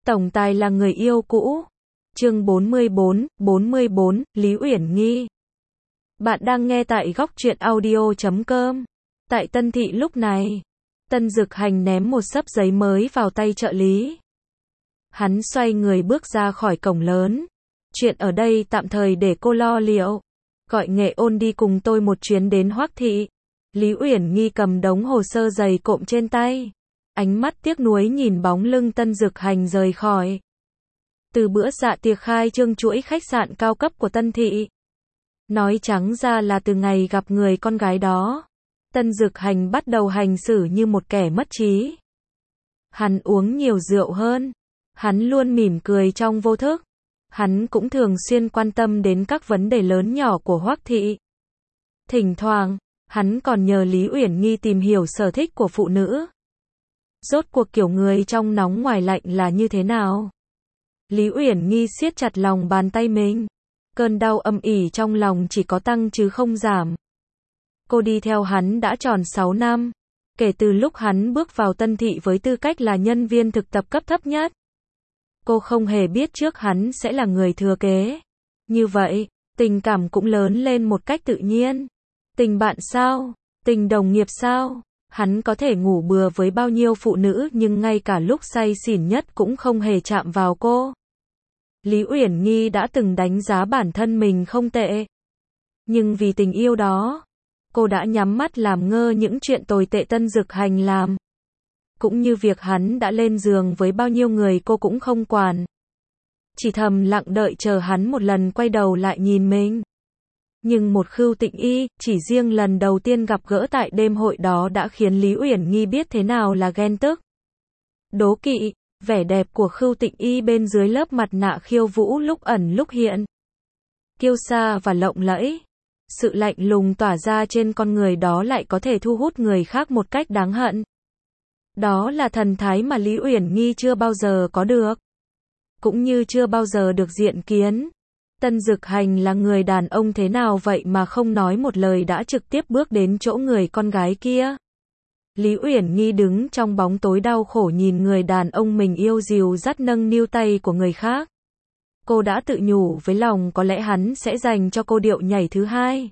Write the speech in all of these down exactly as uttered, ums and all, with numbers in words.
Tổng tài là người yêu cũ. Chương bốn mươi bốn, bốn mươi bốn, Lý Uyển Nghi. Bạn đang nghe tại góc truyện audio chấm com. Tại Tân Thị lúc này, Tân Dực Hành ném một xấp giấy mới vào tay trợ lý. Hắn xoay người bước ra khỏi cổng lớn. Chuyện ở đây tạm thời để cô lo liệu. Gọi Nghệ Ôn đi cùng tôi một chuyến đến Hoắc Thị. Lý Uyển Nghi cầm đống hồ sơ dày cộm trên tay. Ánh mắt tiếc nuối nhìn bóng lưng Tân Dực Hành rời khỏi. Từ bữa dạ tiệc khai trương chuỗi khách sạn cao cấp của Tân Thị. Nói trắng ra là từ ngày gặp người con gái đó, Tân Dực Hành bắt đầu hành xử như một kẻ mất trí. Hắn uống nhiều rượu hơn. Hắn luôn mỉm cười trong vô thức. Hắn cũng thường xuyên quan tâm đến các vấn đề lớn nhỏ của Hoắc Thị. Thỉnh thoảng, hắn còn nhờ Lý Uyển Nghi tìm hiểu sở thích của phụ nữ. Rốt cuộc kiểu người trong nóng ngoài lạnh là như thế nào? Lý Uyển Nghi siết chặt lòng bàn tay mình. Cơn đau âm ỉ trong lòng chỉ có tăng chứ không giảm. Cô đi theo hắn đã tròn sáu năm. Kể từ lúc hắn bước vào Tân Thị với tư cách là nhân viên thực tập cấp thấp nhất. Cô không hề biết trước hắn sẽ là người thừa kế. Như vậy, tình cảm cũng lớn lên một cách tự nhiên. Tình bạn sao? Tình đồng nghiệp sao? Hắn có thể ngủ bừa với bao nhiêu phụ nữ nhưng ngay cả lúc say xỉn nhất cũng không hề chạm vào cô. Lý Uyển Nghi đã từng đánh giá bản thân mình không tệ. Nhưng vì tình yêu đó, cô đã nhắm mắt làm ngơ những chuyện tồi tệ Tân Dực Hành làm. Cũng như việc hắn đã lên giường với bao nhiêu người cô cũng không quản. Chỉ thầm lặng đợi chờ hắn một lần quay đầu lại nhìn mình. Nhưng một Khưu Tịnh Y, chỉ riêng lần đầu tiên gặp gỡ tại đêm hội đó đã khiến Lý Uyển Nghi biết thế nào là ghen tức. Đố kỵ, vẻ đẹp của Khưu Tịnh Y bên dưới lớp mặt nạ khiêu vũ lúc ẩn lúc hiện. Kiêu sa và lộng lẫy. Sự lạnh lùng tỏa ra trên con người đó lại có thể thu hút người khác một cách đáng hận. Đó là thần thái mà Lý Uyển Nghi chưa bao giờ có được. Cũng như chưa bao giờ được diện kiến. Tân Dực Hành là người đàn ông thế nào vậy mà không nói một lời đã trực tiếp bước đến chỗ người con gái kia. Lý Uyển Nghi đứng trong bóng tối đau khổ nhìn người đàn ông mình yêu dìu dắt nâng niu tay của người khác. Cô đã tự nhủ với lòng có lẽ hắn sẽ dành cho cô điệu nhảy thứ hai.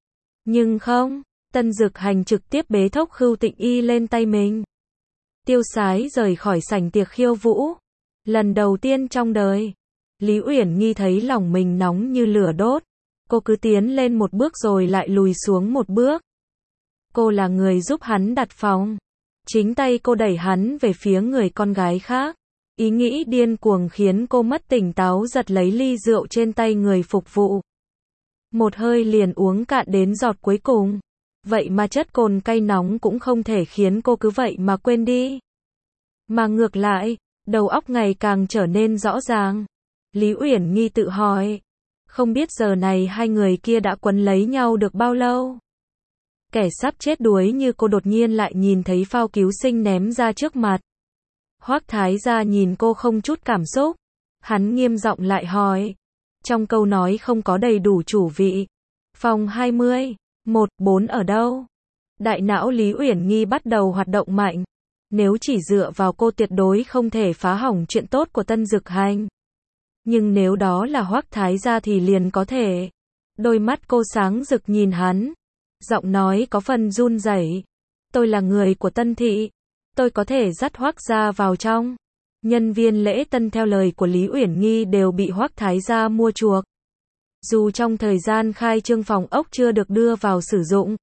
Nhưng không, Tân Dực Hành trực tiếp bế thốc Khưu Tịnh Y lên tay mình. Tiêu sái rời khỏi sảnh tiệc khiêu vũ. Lần đầu tiên trong đời, Lý Uyển Nghi thấy lòng mình nóng như lửa đốt. Cô cứ tiến lên một bước rồi lại lùi xuống một bước. Cô là người giúp hắn đặt phòng. Chính tay cô đẩy hắn về phía người con gái khác. Ý nghĩ điên cuồng khiến cô mất tỉnh táo giật lấy ly rượu trên tay người phục vụ. Một hơi liền uống cạn đến giọt cuối cùng. Vậy mà chất cồn cay nóng cũng không thể khiến cô cứ vậy mà quên đi. Mà ngược lại, đầu óc ngày càng trở nên rõ ràng. Lý Uyển Nghi tự hỏi, không biết giờ này hai người kia đã quấn lấy nhau được bao lâu. Kẻ sắp chết đuối như cô đột nhiên lại nhìn thấy phao cứu sinh ném ra trước mặt. Hoắc Thái gia nhìn cô không chút cảm xúc. Hắn nghiêm giọng lại hỏi. Trong câu nói không có đầy đủ chủ vị. Phòng hai mươi, một, bốn ở đâu? Đại não Lý Uyển Nghi bắt đầu hoạt động mạnh. Nếu chỉ dựa vào cô tuyệt đối không thể phá hỏng chuyện tốt của Tân Dực Hành. Nhưng nếu đó là Hoắc Thái gia thì liền có thể. Đôi mắt cô sáng rực nhìn hắn. Giọng nói có phần run rẩy. Tôi là người của Tân Thị. Tôi có thể dắt Hoắc gia vào trong. Nhân viên lễ tân theo lời của Lý Uyển Nghi đều bị Hoắc Thái gia mua chuộc. Dù trong thời gian khai trương phòng ốc chưa được đưa vào sử dụng.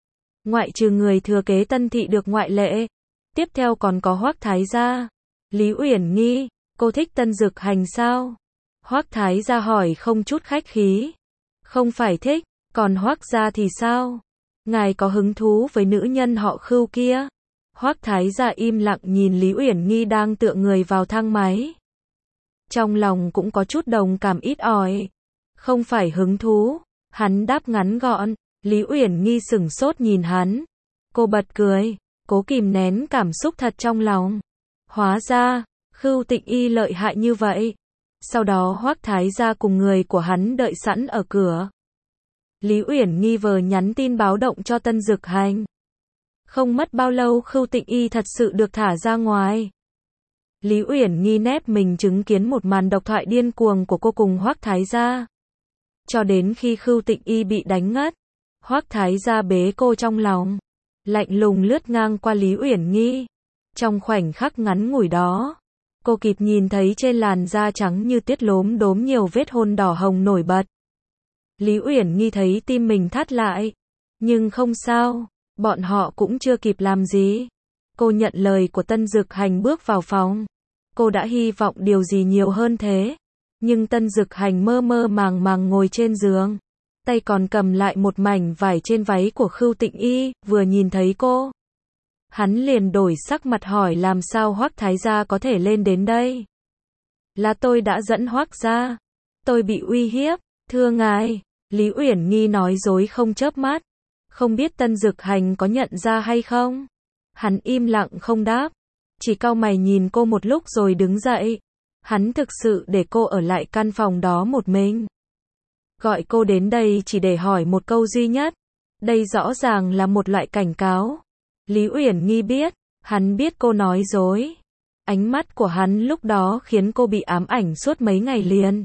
Ngoại trừ người thừa kế Tân Thị được ngoại lệ. Tiếp theo còn có Hoắc Thái gia. Lý Uyển Nghi, cô thích Tân Dực Hành sao? Hoắc Thái gia hỏi không chút khách khí. Không phải thích, còn Hoắc gia thì sao? Ngài có hứng thú với nữ nhân họ Khưu kia? Hoắc Thái gia im lặng nhìn Lý Uyển Nghi đang tựa người vào thang máy. Trong lòng cũng có chút đồng cảm ít ỏi. Không phải hứng thú, hắn đáp ngắn gọn. Lý Uyển Nghi sửng sốt nhìn hắn. Cô bật cười, cố kìm nén cảm xúc thật trong lòng. Hóa ra, Khưu Tịnh Y lợi hại như vậy. Sau đó Hoắc Thái gia cùng người của hắn đợi sẵn ở cửa. Lý Uyển Nghi vừa nhắn tin báo động cho Tân Dực Hành. Không mất bao lâu Khưu Tịnh Y thật sự được thả ra ngoài. Lý Uyển Nghi nép mình chứng kiến một màn độc thoại điên cuồng của cô cùng Hoắc Thái gia. Cho đến khi Khưu Tịnh Y bị đánh ngất, Hoắc Thái gia bế cô trong lòng, lạnh lùng lướt ngang qua Lý Uyển Nghi. Trong khoảnh khắc ngắn ngủi đó, cô kịp nhìn thấy trên làn da trắng như tuyết lốm đốm nhiều vết hôn đỏ hồng nổi bật. Lý Uyển Nghi thấy tim mình thắt lại, nhưng không sao, bọn họ cũng chưa kịp làm gì. Cô nhận lời của Tân Dực Hành bước vào phòng. Cô đã hy vọng điều gì nhiều hơn thế, nhưng Tân Dực Hành mơ mơ màng màng ngồi trên giường, tay còn cầm lại một mảnh vải trên váy của Khưu Tịnh Y, vừa nhìn thấy cô, hắn liền đổi sắc mặt hỏi làm sao Hoắc Thái gia có thể lên đến đây. Là tôi đã dẫn Hoắc gia, tôi bị uy hiếp, thưa ngài. Lý Uyển Nghi nói dối không chớp mắt, không biết Tân Dực Hành có nhận ra hay không. Hắn im lặng không đáp, chỉ cau mày nhìn cô một lúc rồi đứng dậy. Hắn thực sự để cô ở lại căn phòng đó một mình. Gọi cô đến đây chỉ để hỏi một câu duy nhất. Đây rõ ràng là một loại cảnh cáo. Lý Uyển Nghi biết, hắn biết cô nói dối. Ánh mắt của hắn lúc đó khiến cô bị ám ảnh suốt mấy ngày liền.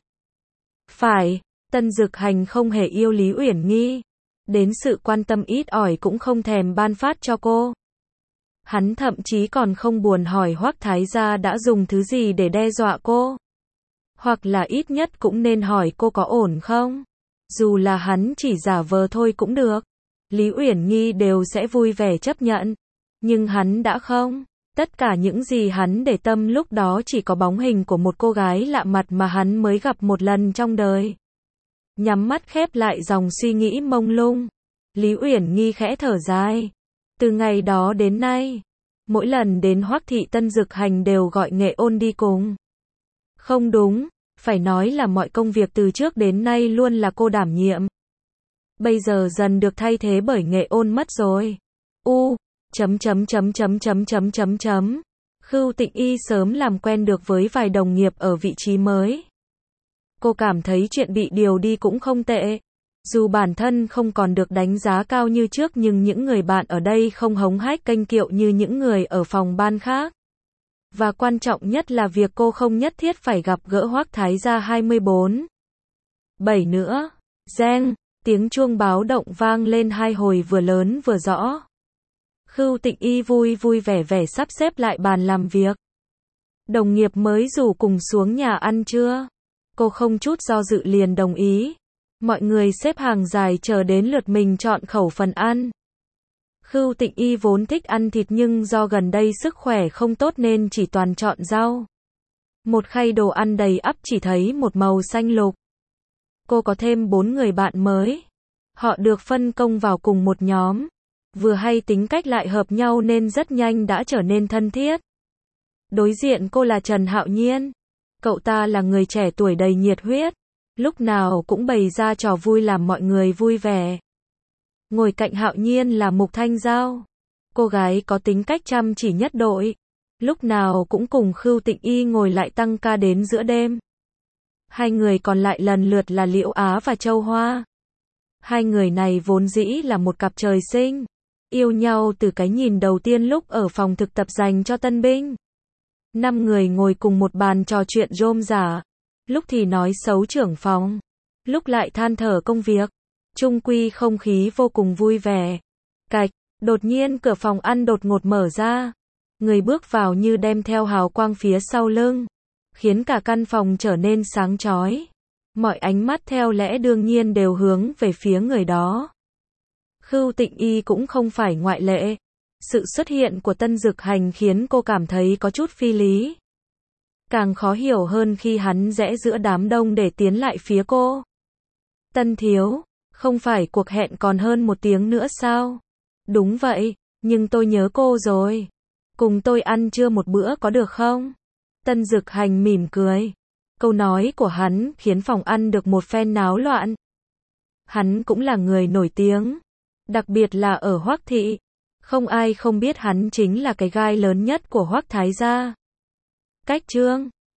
Phải, Tân Dực Hành không hề yêu Lý Uyển Nghi. Đến sự quan tâm ít ỏi cũng không thèm ban phát cho cô. Hắn thậm chí còn không buồn hỏi Hoắc Thái gia đã dùng thứ gì để đe dọa cô. Hoặc là ít nhất cũng nên hỏi cô có ổn không. Dù là hắn chỉ giả vờ thôi cũng được. Lý Uyển Nghi đều sẽ vui vẻ chấp nhận. Nhưng hắn đã không. Tất cả những gì hắn để tâm lúc đó chỉ có bóng hình của một cô gái lạ mặt mà hắn mới gặp một lần trong đời. Nhắm mắt khép lại dòng suy nghĩ mông lung. Lý Uyển Nghi khẽ thở dài. Từ ngày đó đến nay, mỗi lần đến Hoắc thị Tân Dực Hành đều gọi Nghệ Ôn đi cùng. Không đúng, phải nói là mọi công việc từ trước đến nay luôn là cô đảm nhiệm. Bây giờ dần được thay thế bởi Nghệ Ôn mất rồi. U, chấm chấm chấm chấm chấm chấm chấm chấm. Khưu Tịnh Y sớm làm quen được với vài đồng nghiệp ở vị trí mới. Cô cảm thấy chuyện bị điều đi cũng không tệ. Dù bản thân không còn được đánh giá cao như trước nhưng những người bạn ở đây không hống hách kênh kiệu như những người ở phòng ban khác. Và quan trọng nhất là việc cô không nhất thiết phải gặp gỡ Hoắc Thái gia hai mươi bốn. bảy nữa. Reng, tiếng chuông báo động vang lên hai hồi vừa lớn vừa rõ. Khưu Tịnh Y vui vui vẻ vẻ sắp xếp lại bàn làm việc. Đồng nghiệp mới rủ cùng xuống nhà ăn trưa. Cô không chút do dự liền đồng ý. Mọi người xếp hàng dài chờ đến lượt mình chọn khẩu phần ăn. Khưu Tịnh Y vốn thích ăn thịt nhưng do gần đây sức khỏe không tốt nên chỉ toàn chọn rau. Một khay đồ ăn đầy ắp chỉ thấy một màu xanh lục. Cô có thêm bốn người bạn mới. Họ được phân công vào cùng một nhóm. Vừa hay tính cách lại hợp nhau nên rất nhanh đã trở nên thân thiết. Đối diện cô là Trần Hạo Nhiên. Cậu ta là người trẻ tuổi đầy nhiệt huyết. Lúc nào cũng bày ra trò vui làm mọi người vui vẻ. Ngồi cạnh Hạo Nhiên là Mục Thanh Giao. Cô gái có tính cách chăm chỉ nhất đội. Lúc nào cũng cùng Khưu Tịnh Y ngồi lại tăng ca đến giữa đêm. Hai người còn lại lần lượt là Liễu Á và Châu Hoa. Hai người này vốn dĩ là một cặp trời sinh. Yêu nhau từ cái nhìn đầu tiên lúc ở phòng thực tập dành cho tân binh. Năm người ngồi cùng một bàn trò chuyện rôm rả. Lúc thì nói xấu trưởng phòng. Lúc lại than thở công việc. Chung quy không khí vô cùng vui vẻ. Cạch, đột nhiên cửa phòng ăn đột ngột mở ra. Người bước vào như đem theo hào quang phía sau lưng. Khiến cả căn phòng trở nên sáng chói. Mọi ánh mắt theo lẽ đương nhiên đều hướng về phía người đó. Khưu Tịnh Y cũng không phải ngoại lệ. Sự xuất hiện của Tân Dực Hành khiến cô cảm thấy có chút phi lý. Càng khó hiểu hơn khi hắn rẽ giữa đám đông để tiến lại phía cô. Tân thiếu, không phải cuộc hẹn còn hơn một tiếng nữa sao? Đúng vậy, nhưng tôi nhớ cô rồi. Cùng tôi ăn trưa một bữa có được không? Tân Dực Hành mỉm cười. Câu nói của hắn khiến phòng ăn được một phen náo loạn. Hắn cũng là người nổi tiếng. Đặc biệt là ở Hoắc thị. Không ai không biết hắn chính là cái gai lớn nhất của Hoắc Thái gia. Cách trương